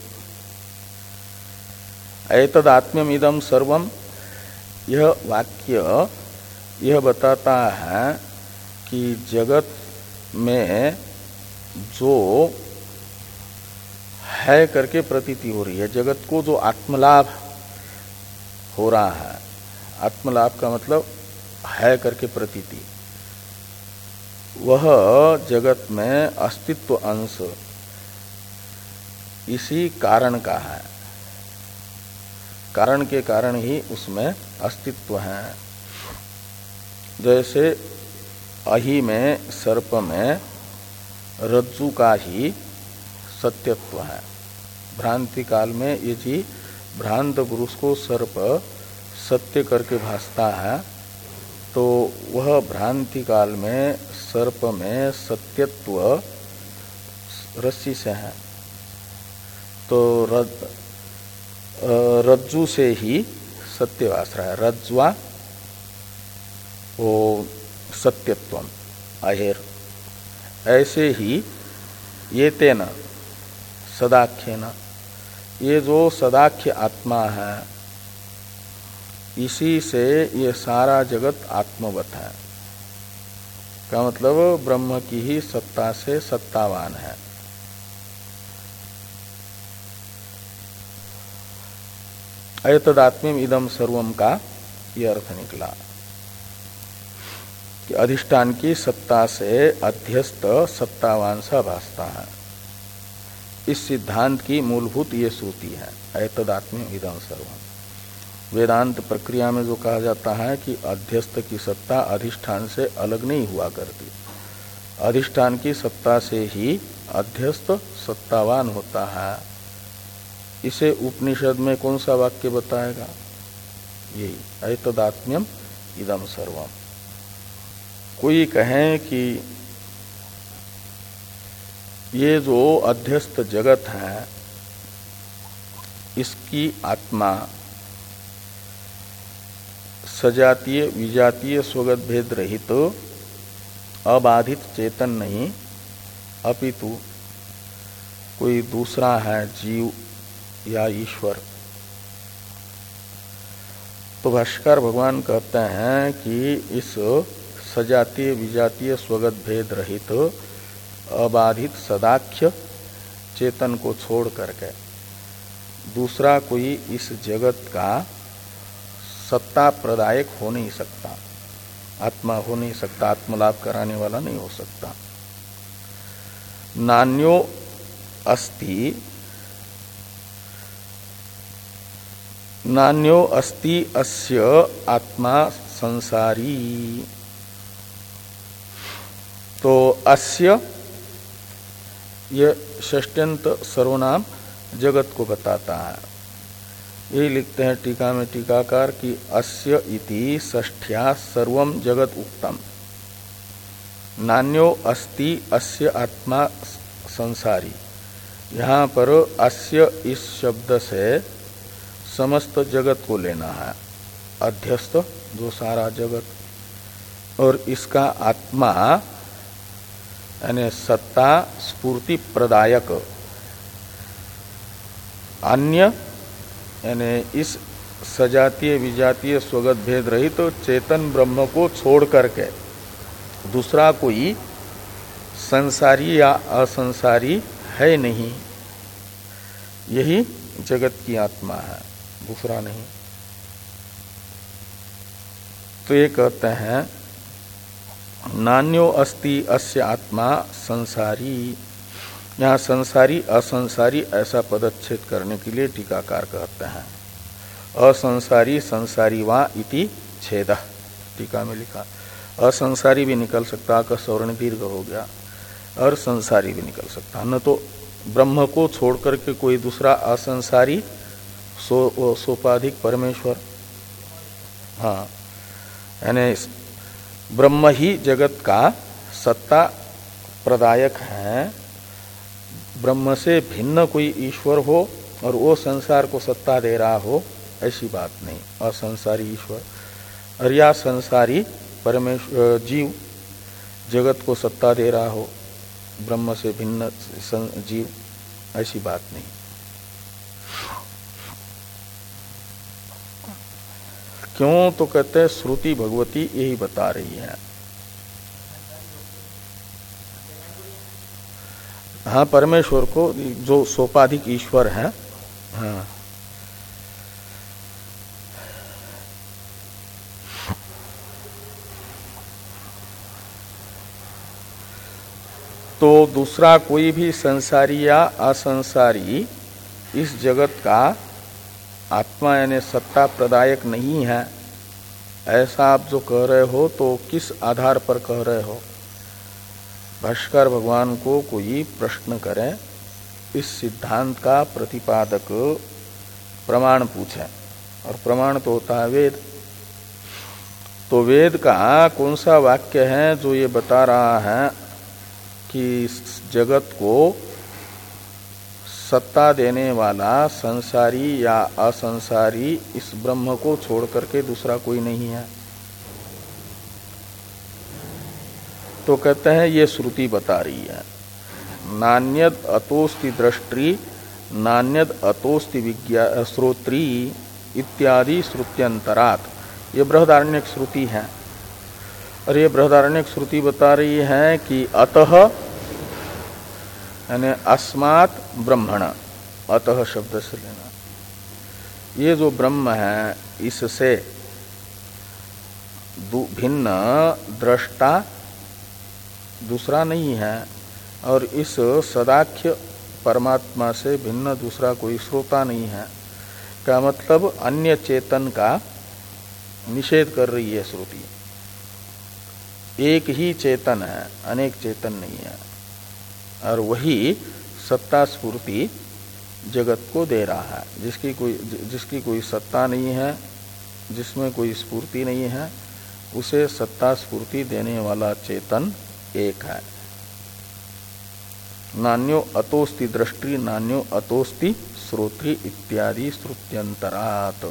एतद आत्म्यम इदम सर्वम, यह वाक्य यह बताता है कि जगत में जो है करके प्रतीति हो रही है, जगत को जो आत्मलाभ हो रहा है, आत्मलाभ का मतलब है करके प्रतीति, वह जगत में अस्तित्व अंश इसी कारण का है। कारण के कारण ही उसमें अस्तित्व है। जैसे अहि में, सर्प में रज्जु का ही सत्यत्व है। भ्रांति काल में ये जी भ्रांत पुरुष को सर्प सत्य करके भासता है, तो वह भ्रांति काल में सर्प में सत्यत्व रस्सी से है। तो रज, रज्जु से ही सत्य भास रहा है, रज्ज्वा वो सत्यत्वम अहेर। ऐसे ही ये तेन सदाख्येन, ये जो सदाख्य आत्मा है, इसी से ये सारा जगत आत्मवत है। का मतलब ब्रह्म की ही सत्ता से सत्तावान है। एतदात्म्यम इदम सर्वम का यह अर्थ निकला कि अधिष्ठान की सत्ता से अध्यस्त सत्तावान सा भासता है। इस सिद्धांत की मूलभूत ये श्रुति है, एतदात्म्यम इदम सर्वम। वेदांत प्रक्रिया में जो कहा जाता है कि अध्यस्त की सत्ता अधिष्ठान से अलग नहीं हुआ करती, अधिष्ठान की सत्ता से ही अध्यस्त सत्तावान होता है, इसे उपनिषद में कौन सा वाक्य बताएगा? यही एतदात्म्यम इदम सर्वम। कोई कहे कि ये जो अध्यस्त जगत है, इसकी आत्मा सजातीय विजातीय स्वगत भेद रहित तो अबाधित चेतन नहीं, अपितु कोई दूसरा है जीव या ईश्वर। तो भाष्यकार भगवान कहते हैं कि इस सजातीय विजातीय स्वगत भेद रहित अबाधित सदाख्य चेतन को छोड़ करके दूसरा कोई इस जगत का सत्ता प्रदायक हो नहीं सकता, आत्मा हो नहीं सकता, आत्मलाभ कराने वाला नहीं हो सकता। नान्यो अस्ति नान्यो अस्ति अस्य आत्मा संसारी। तो अस्य यह षष्ट्यंत सर्वनाम जगत को बताता है। यही लिखते हैं टीका में टीकाकार कि अस्य इति षष्ठ्या सर्वम जगत उक्तम, नान्यो अस्ति अस्य आत्मा संसारी। यहाँ पर अस्य इस शब्द से समस्त जगत को लेना है, अध्यस्त जो सारा जगत, और इसका आत्मा यानी सत्ता स्फूर्ति प्रदायक अन्य यानी इस सजातीय विजातीय स्वगत भेद रहित तो चेतन ब्रह्म को छोड़ करके दूसरा कोई संसारी या असंसारी है नहीं। यही जगत की आत्मा है, दूसरा नहीं। तो ये कहते हैं नान्यो अस्ति अस्य आत्मा संसारी। यहाँ संसारी असंसारी ऐसा पदच्छेद करने के लिए टीकाकार कहते हैं असंसारी संसारी वा इति छेदः। टीका में लिखा असंसारी भी निकल सकता, का सवर्ण दीर्घ हो गया, और संसारी भी निकल सकता। न तो ब्रह्म को छोड़ करके कोई दूसरा असंसारी सो सोपाधिक परमेश्वर, हाँ, यानी ब्रह्म ही जगत का सत्ता प्रदायक है। ब्रह्म से भिन्न कोई ईश्वर हो और वो संसार को सत्ता दे रहा हो, ऐसी बात नहीं। असंसारी ईश्वर और या संसारी परमेश्वर जीव जगत को सत्ता दे रहा हो, ब्रह्म से भिन्न जीव, ऐसी बात नहीं। क्यों? तो कहते हैं श्रुति भगवती यही बता रही है। हाँ, परमेश्वर को जो सोपाधिक ईश्वर है, हाँ, तो दूसरा कोई भी संसारी या असंसारी इस जगत का आत्मा यानी सत्ता प्रदायक नहीं है, ऐसा आप जो कह रहे हो तो किस आधार पर कह रहे हो? भाष्कर भगवान को कोई प्रश्न करे, इस सिद्धांत का प्रतिपादक प्रमाण पूछे, और प्रमाण तो होता है वेद। तो वेद का कौन सा वाक्य है जो ये बता रहा है कि जगत को सत्ता देने वाला संसारी या असंसारी इस ब्रह्म को छोड़ करके दूसरा कोई नहीं है? तो कहते हैं ये श्रुति बता रही है। नान्यद अतोस्ति दृष्टि नान्यद अतोस्ति विज्ञा श्रोत्री इत्यादि श्रुत्यंतरात, ये बृहदारण्यक श्रुति है। और ये बृहदारण्यक श्रुति बता रही है कि अतः यानी अस्मात् ब्रह्मण, अतः शब्द से लेना, ये जो ब्रह्म है इससे भिन्न दृष्टा दूसरा नहीं है, और इस सदाख्य परमात्मा से भिन्न दूसरा कोई श्रोता नहीं है। का मतलब अन्य चेतन का निषेध कर रही है श्रुति। एक ही चेतन है, अनेक चेतन नहीं है, और वही सत्ता स्फूर्ति जगत को दे रहा है। जिसकी कोई जिसकी कोई सत्ता नहीं है, जिसमें कोई स्फूर्ति नहीं है, उसे सत्ता स्फूर्ति देने वाला चेतन एक है। नान्यो अतोस्ति दृष्टि नान्यो अतोस्ति श्रोत्री इत्यादि श्रुत्यंतरात।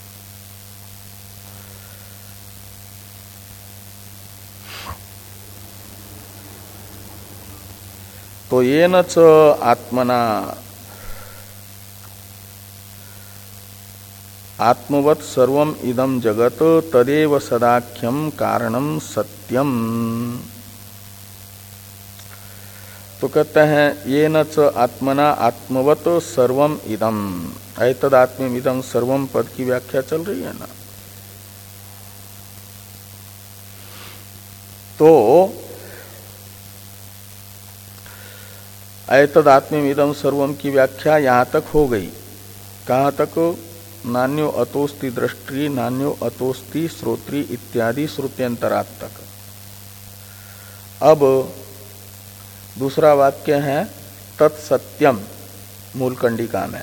तो येन च आत्मना आत्मवत् सर्वम इदम जगत तदेव सदाख्यम कारणम सत्यम। तो कहते हैं ये न च आत्मना आत्मवत सर्वम इदम, ऐतद आत्म इदम सर्वम पद की व्याख्या चल रही है ना। तो ऐतद आत्म इदम सर्वम की व्याख्या यहां तक हो गई। कहां तक? नान्यो अतोस्ति दृष्टि, नान्यो अतोस्ति श्रोत्री इत्यादि श्रुत्यंतरात तक। अब दूसरा वाक्य है तत्सत्यम मूल कंडिका में।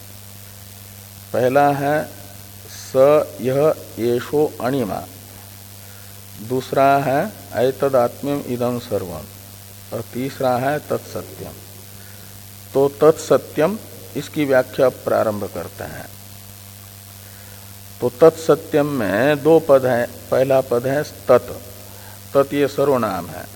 पहला है स यह येषो अणिमा, दूसरा है ऐतदात्म्यम इदं सर्वम, और तीसरा है तत्सत्यम। तो तत्सत्यम इसकी व्याख्या प्रारंभ करते हैं। तो तत्सत्यम में दो पद हैं। पहला पद है तत्, तत् ये सर्वनाम है,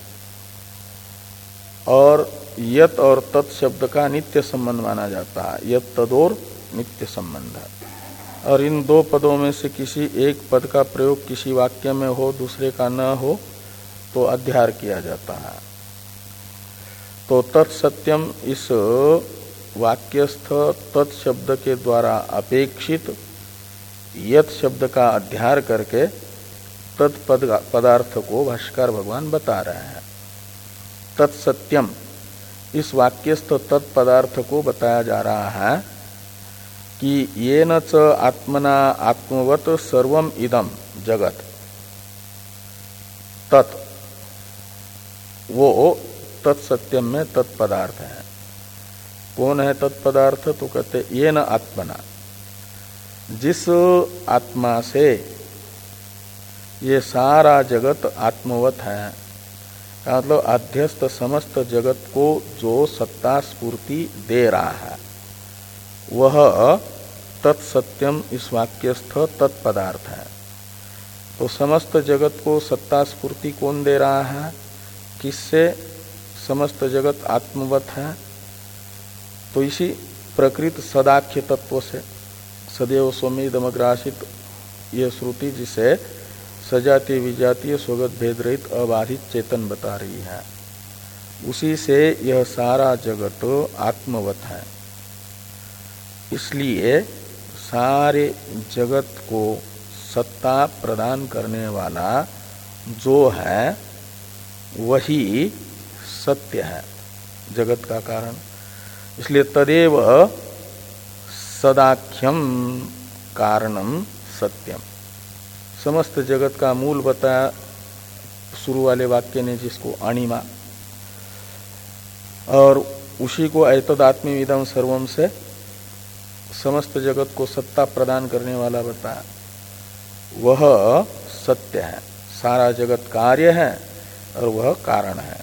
और यत और तत् शब्द का नित्य संबंध माना जाता है। यत तदोर नित्य संबंध है, और इन दो पदों में से किसी एक पद का प्रयोग किसी वाक्य में हो, दूसरे का न हो, तो अध्यार किया जाता है। तो तत्सत्यम इस वाक्यस्थ तत् शब्द के द्वारा अपेक्षित यत शब्द का अध्यार करके तत्पद पदार्थ को भाष्यकार भगवान बता रहे हैं। तत्सत्यम इस वाक्यस्थ तत्पदार्थ को बताया जा रहा है कि येन च आत्मना आत्मवत सर्वम इदम जगत, तत् वो तत्सत्यम में तत्पदार्थ है। कौन है तत्पदार्थ? तो कहते येन आत्मना, जिस आत्मा से ये सारा जगत आत्मवत है, मतलब अध्यस्त समस्त जगत को जो सत्ता स्फूर्ति दे रहा है, वह तत्सत्यम इस वाक्यस्थ तत्पदार्थ है। तो समस्त जगत को सत्ता स्फूर्ति कौन दे रहा है? किससे समस्त जगत आत्मवत है? तो इसी प्रकृत सदाख्य तत्व से, सदैव सौम्यदमग्रासित यह श्रुति जिसे सजातीय विजातीय स्वगत भेद रहित अबाधित चेतन बता रही है, उसी से यह सारा जगत आत्मवत है। इसलिए सारे जगत को सत्ता प्रदान करने वाला जो है वही सत्य है, जगत का कारण। इसलिए तदेव सदाख्यम कारणम सत्यम, समस्त जगत का मूल बताया शुरू वाले वाक्य ने, जिसको अणिमा, और उसी को ऐतदात्म्यमिदं सर्वम से समस्त जगत को सत्ता प्रदान करने वाला बताया, वह सत्य है। सारा जगत कार्य है और वह कारण है।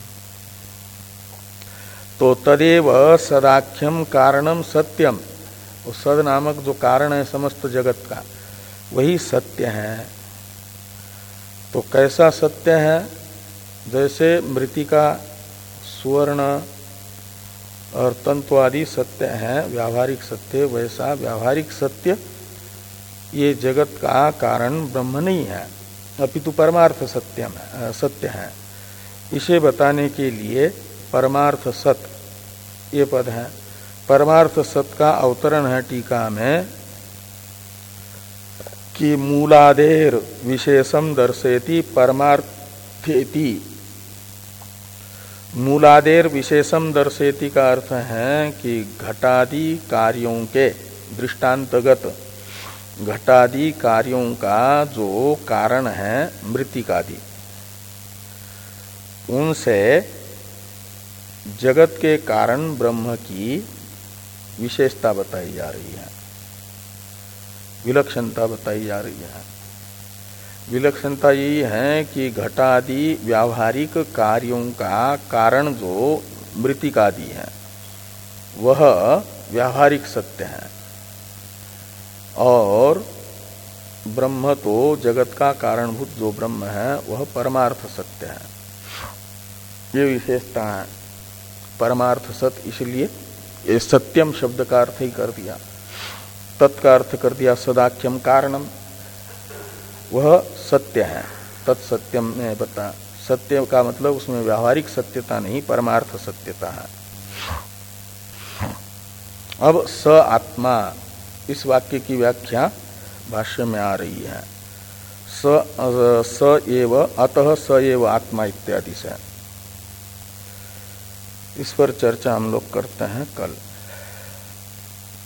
तो तदेव सदाख्यम कारणम सत्यम, वो सद नामक जो कारण है समस्त जगत का, वही सत्य है। तो कैसा सत्य है? जैसे मृत्तिका, सुवर्ण और तंतु आदि सत्य है, व्यावहारिक सत्य, वैसा व्यावहारिक सत्य ये जगत का कारण ब्रह्म नहीं है, अपितु परमार्थ सत्यम है, सत्य है। इसे बताने के लिए परमार्थ सत ये पद है। परमार्थ सत का अवतरण है टीका में कि मूलादेर विशेषम दर्शयति परमार्थेति। मूलादेर विशेषम दर्शयति का अर्थ है कि घटादि कार्यों के दृष्टांतगत घटादि कार्यों का जो कारण है मृत्तिकादि, उनसे जगत के कारण ब्रह्म की विशेषता बताई जा रही है, विलक्षणता बताई जा रही है। विलक्षणता यही है कि घटादि व्यावहारिक कार्यों का कारण जो मृत्तिकादि है वह व्यावहारिक सत्य है, और ब्रह्म तो जगत का कारणभूत जो ब्रह्म है वह परमार्थ सत्य है। ये विशेषता है परमार्थ सत्य। इसलिए ये सत्यम शब्द का अर्थ ही कर दिया, तत्का अर्थ कर दिया सदाख्यम कारणम, वह सत्य है। तत्सत्यम में बता सत्य का मतलब उसमें व्यावहारिक सत्यता नहीं, परमार्थ सत्यता है। अब स आत्मा, इस वाक्य की व्याख्या भाष्य में आ रही है। स स एव अतः स एव आत्मा इत्यादि से। इस पर चर्चा हम लोग करते हैं कल।